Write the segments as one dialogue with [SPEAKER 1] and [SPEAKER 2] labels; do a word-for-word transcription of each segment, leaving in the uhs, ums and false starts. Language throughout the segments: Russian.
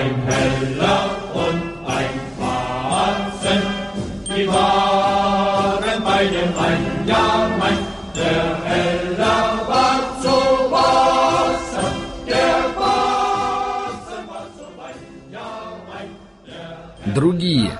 [SPEAKER 1] ein Heller und ein Batzen, die waren beide Mann, ja Mann. Der Heller war zu Batzen, der Batzen war zu Mann, ja Mann.
[SPEAKER 2] Другие.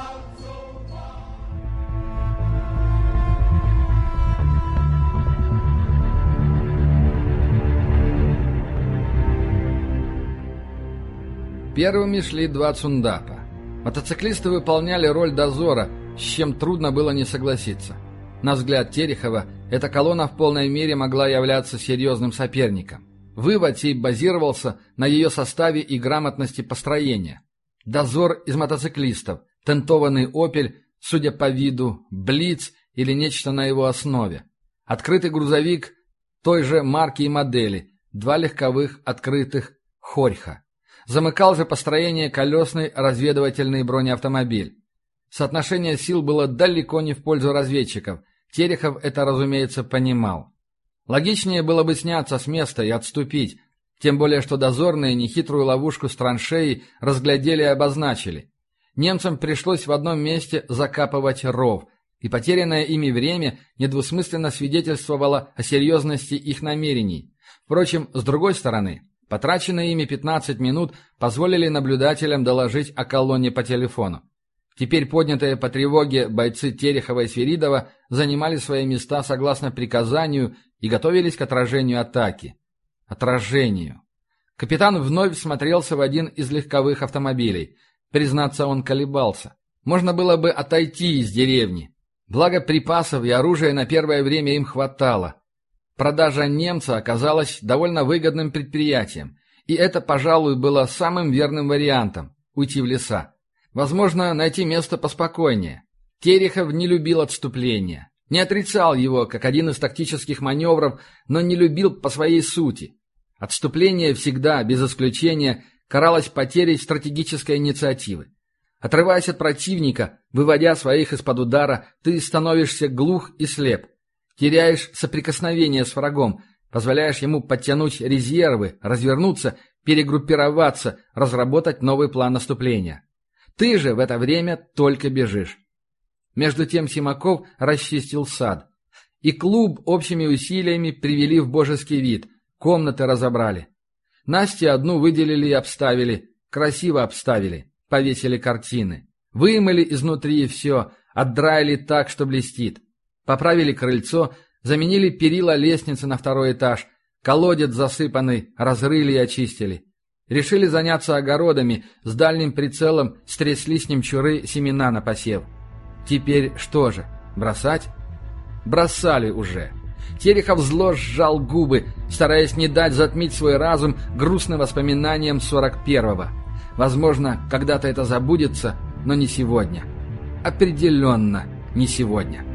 [SPEAKER 2] Первыми шли два цундапа. Мотоциклисты выполняли роль дозора, с чем трудно было не согласиться. На взгляд Терехова, эта колонна в полной мере могла являться серьезным соперником. Вывод сей базировался на ее составе и грамотности построения. Дозор из мотоциклистов, тентованный «Опель», судя по виду, «Блиц» или нечто на его основе. Открытый грузовик той же марки и модели, два легковых открытых «Хорьха». Замыкал же построение колесный разведывательный бронеавтомобиль. Соотношение сил было далеко не в пользу разведчиков. Терехов это, разумеется, понимал. Логичнее было бы сняться с места и отступить, тем более что дозорные нехитрую ловушку с траншеей разглядели и обозначили. Немцам пришлось в одном месте закапывать ров, и потерянное ими время недвусмысленно свидетельствовало о серьезности их намерений. Впрочем, с другой стороны, потраченные ими пятнадцать минут позволили наблюдателям доложить о колонне по телефону. Теперь поднятые по тревоге бойцы Терехова и Свиридова занимали свои места согласно приказанию и готовились к отражению атаки. Отражению. Капитан вновь смотрелся в один из легковых автомобилей. Признаться, он колебался. Можно было бы отойти из деревни. Благо припасов и оружия на первое время им хватало. Продажа немца оказалась довольно выгодным предприятием, и это, пожалуй, было самым верным вариантом – уйти в леса. Возможно, найти место поспокойнее. Терехов не любил отступления, не отрицал его как один из тактических маневров, но не любил по своей сути. Отступление всегда, без исключения, каралось потерей стратегической инициативы. Отрываясь от противника, выводя своих из-под удара, ты становишься глух и слеп. Теряешь соприкосновение с врагом, позволяешь ему подтянуть резервы, развернуться, перегруппироваться, разработать новый план наступления. Ты же в это время только бежишь. Между тем Симаков расчистил сад. И клуб общими усилиями привели в божеский вид, комнаты разобрали. Насте одну выделили и обставили, красиво обставили, повесили картины. Вымыли изнутри все, отдраили так, что блестит. Поправили крыльцо, заменили перила лестницы на второй этаж, колодец засыпанный, разрыли и очистили. Решили заняться огородами, с дальним прицелом стрясли с немчуры семена на посев. Теперь что же, бросать? Бросали уже. Терехов зло сжал губы, стараясь не дать затмить свой разум грустным воспоминаниям сорок первого. Возможно, когда-то это забудется, но не сегодня. Определенно не сегодня.